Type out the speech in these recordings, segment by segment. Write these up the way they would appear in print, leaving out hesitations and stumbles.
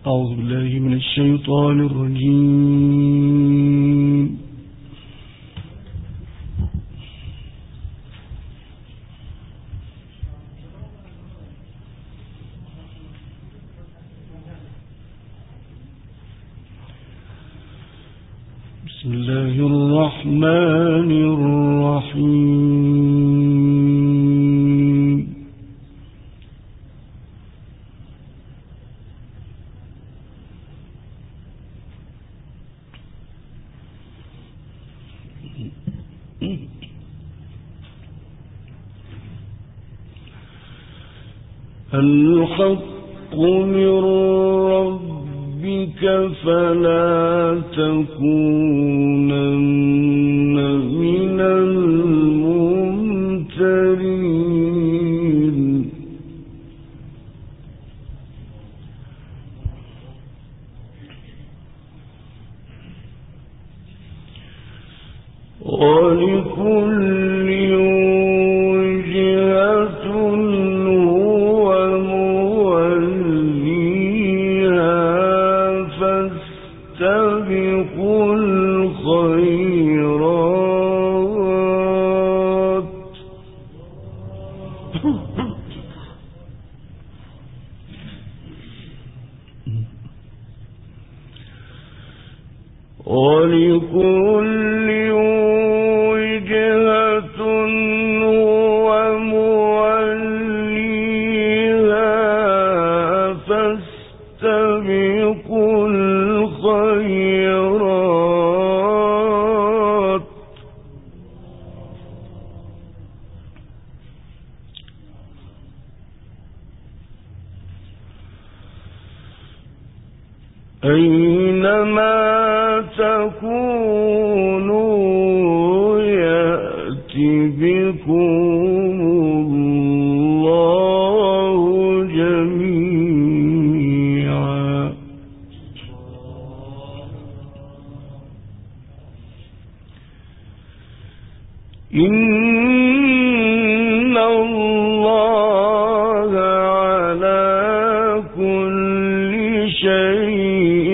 أعوذ بالله من الشيطان الرجيم. بسم الله الرحمن الرحيم. الحق من ربك فلا تكونن من الممترين. ولكل وجهة هو موليها فاستبقوا الخيرات ولكل وجهة هو موليها فاستبقوا الخيرات أينما تكونوا يأت بكم الله جميعا. إن الله على كل شيء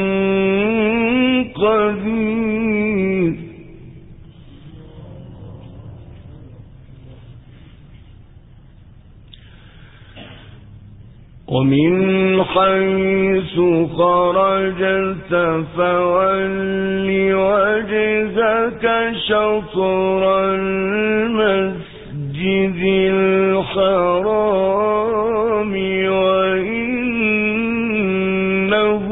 قدير. ومن حيث خرجت فول وجهك شطر المسجد الحرام وإنه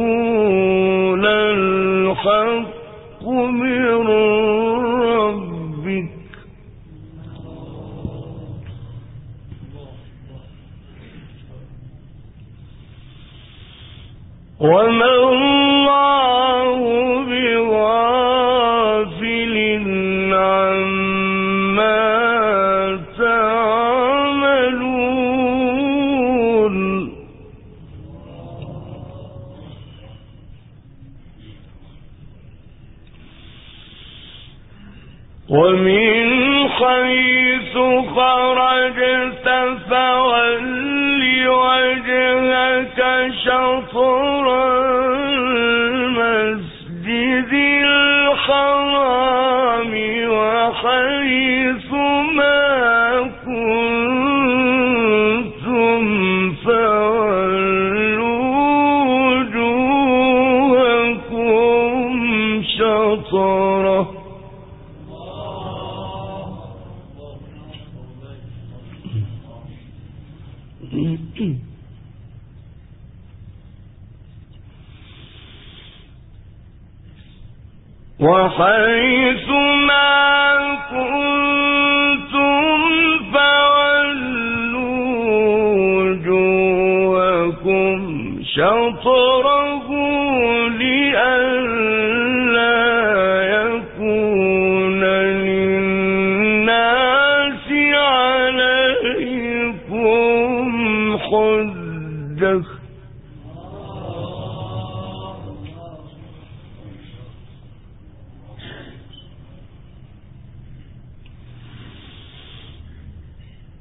للحق من ربك وما الله بغافل عما تعملون. ومن حيث خرجت فول وجهك شطر المسجد الحرام وحيث ما كنتم فولوا وجوهكم شطره وحيث ما كنتم فولوا وجوهكم شطره لئلا يكون للناس عليكم حجة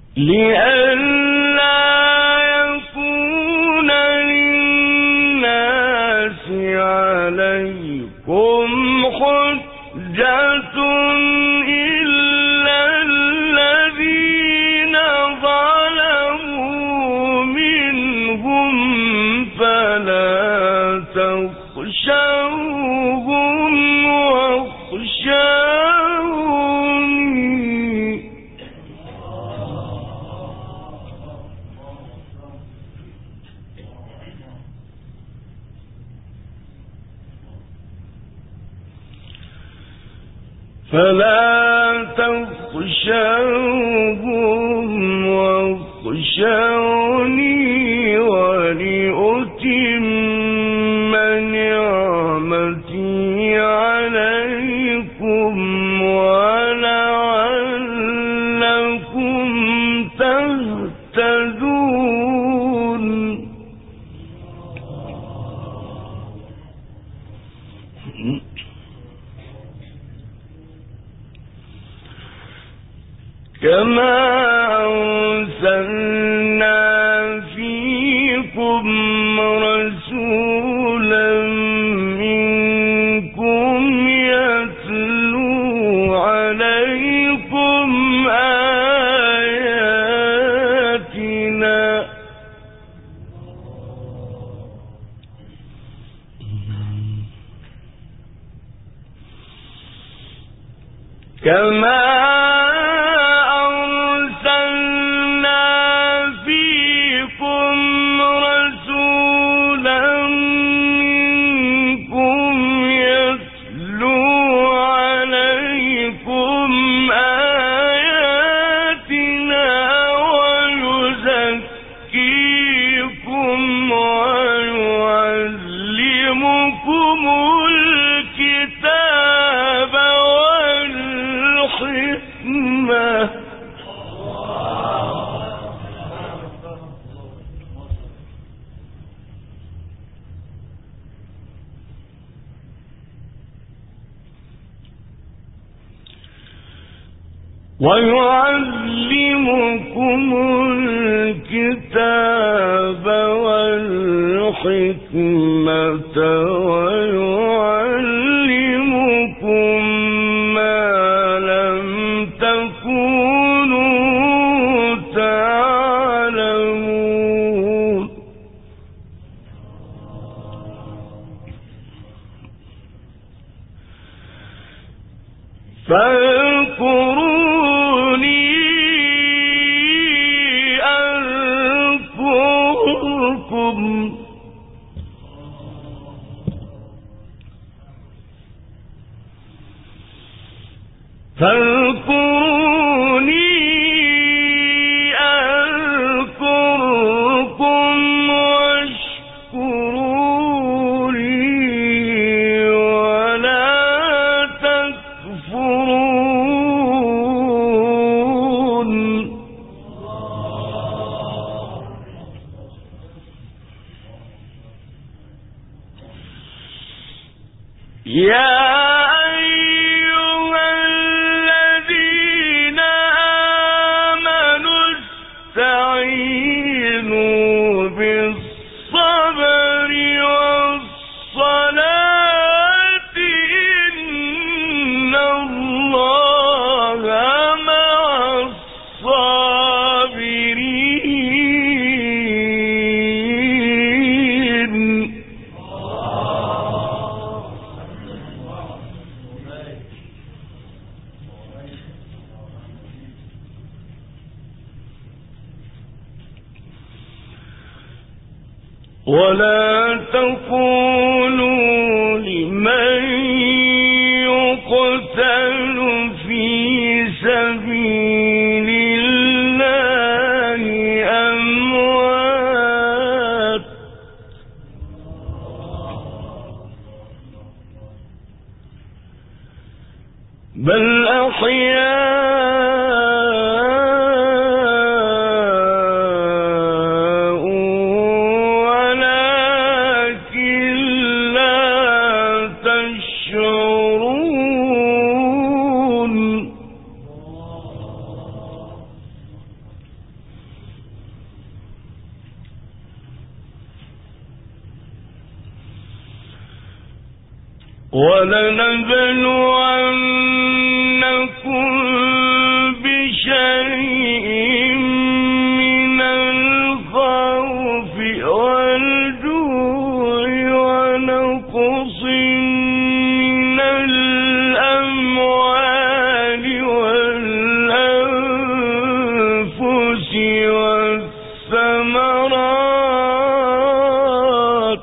لئلا يكون للناس عليكم حجة إلا الذين ظلموا منهم فلا تخشوهم واخشوني ولأتم نعمتي عليكم ولعلكم تهتدون كما أرسلنا فيكم رسولا منكم يتلو عليكم آياتنا كما ويعلمكم الكتاب والحكمة ويعلمكم ما لم تكونوا تعلمون فاذكروني أذكركم واشكروا لي ولا تكفرون يا استعينوا بالصبر والصلاة إن الله مع الصابرين ولا تقولوا لمن يقتل في سبيل الله أموات بل أحياء ولكن لا تشعرون ولنبلونكم بشيء من الخوف والجوع ونقص من الأموال والأنفس والثمرات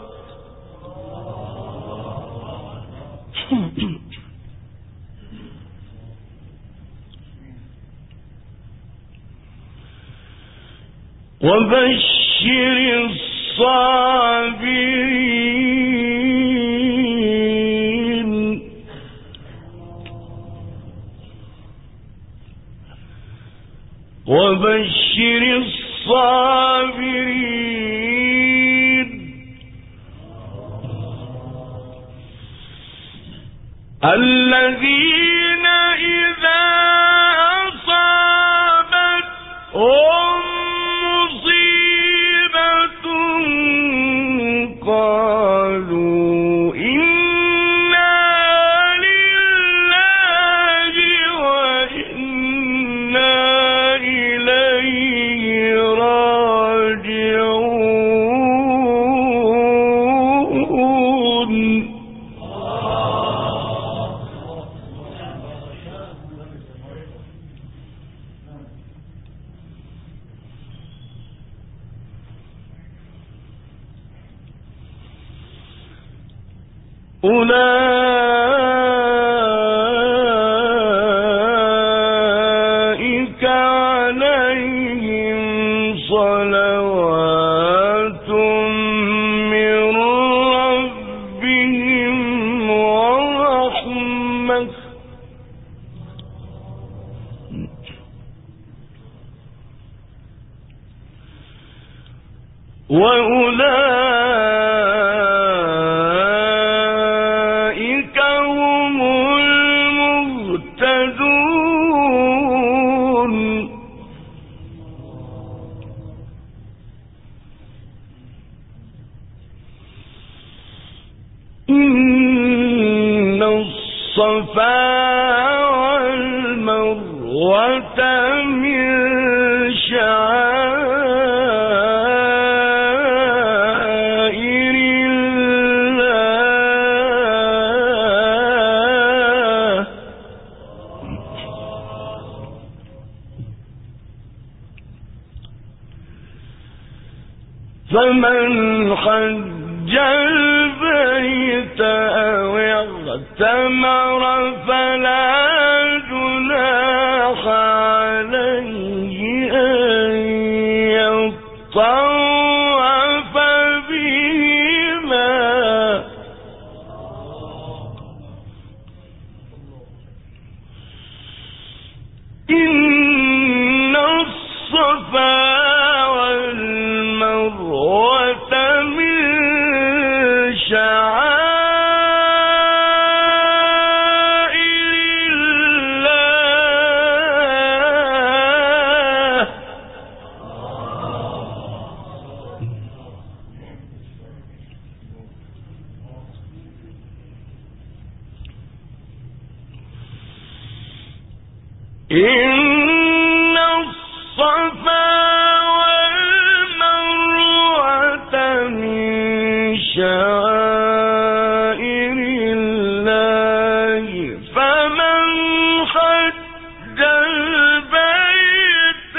وبشر الصابرين وبشر الصابرين الذين إذا أصابتهم مصيبة قالوا إنا لله وإنا إليه راجعون أولئك عليهم صلوات من ربهم ورحمة وأولئك هم المهتدون إن الصفا والمروة من شعائر الله فمن حج البيت أو اعتمر فلا جناح عليه أن يطوف بهما إن الصفا والمروة من شعائر الله إن الصفا والمروة من شعائر الله فمن حج البيت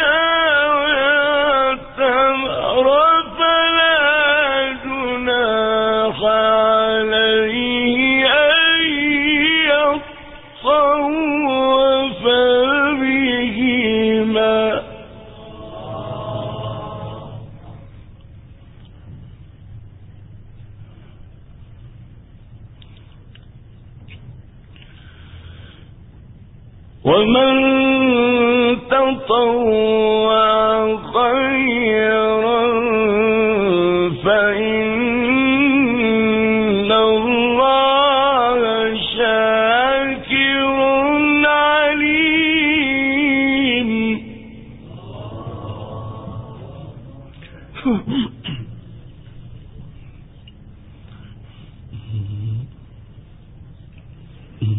واعتمر فلا جناح عليه أن يطوف بهما ومن تطوع خيرا فإن الله شاكر عليم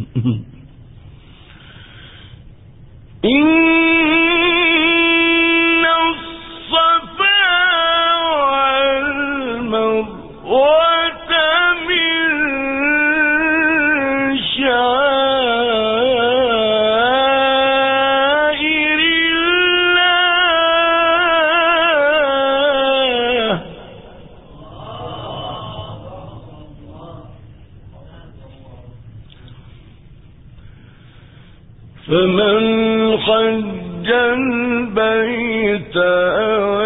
فمن حج البيت أو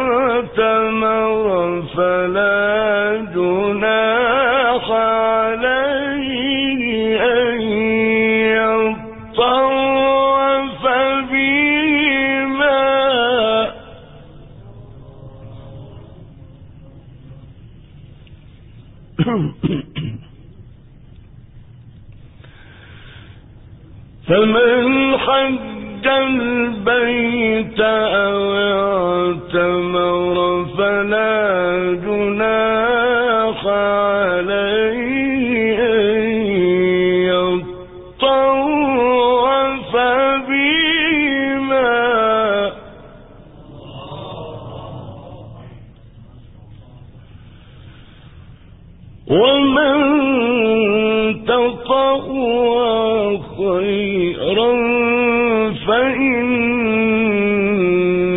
اعتمر فلا جناح عليه أن يطوف بهما فمن حج البيت أو اعتمر فلا جناح عليه أن يطوف بهما ومن تطوع خيرا فإن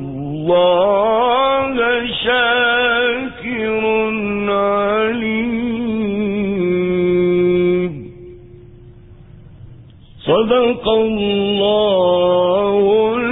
الله شاكر عليم. صدق الله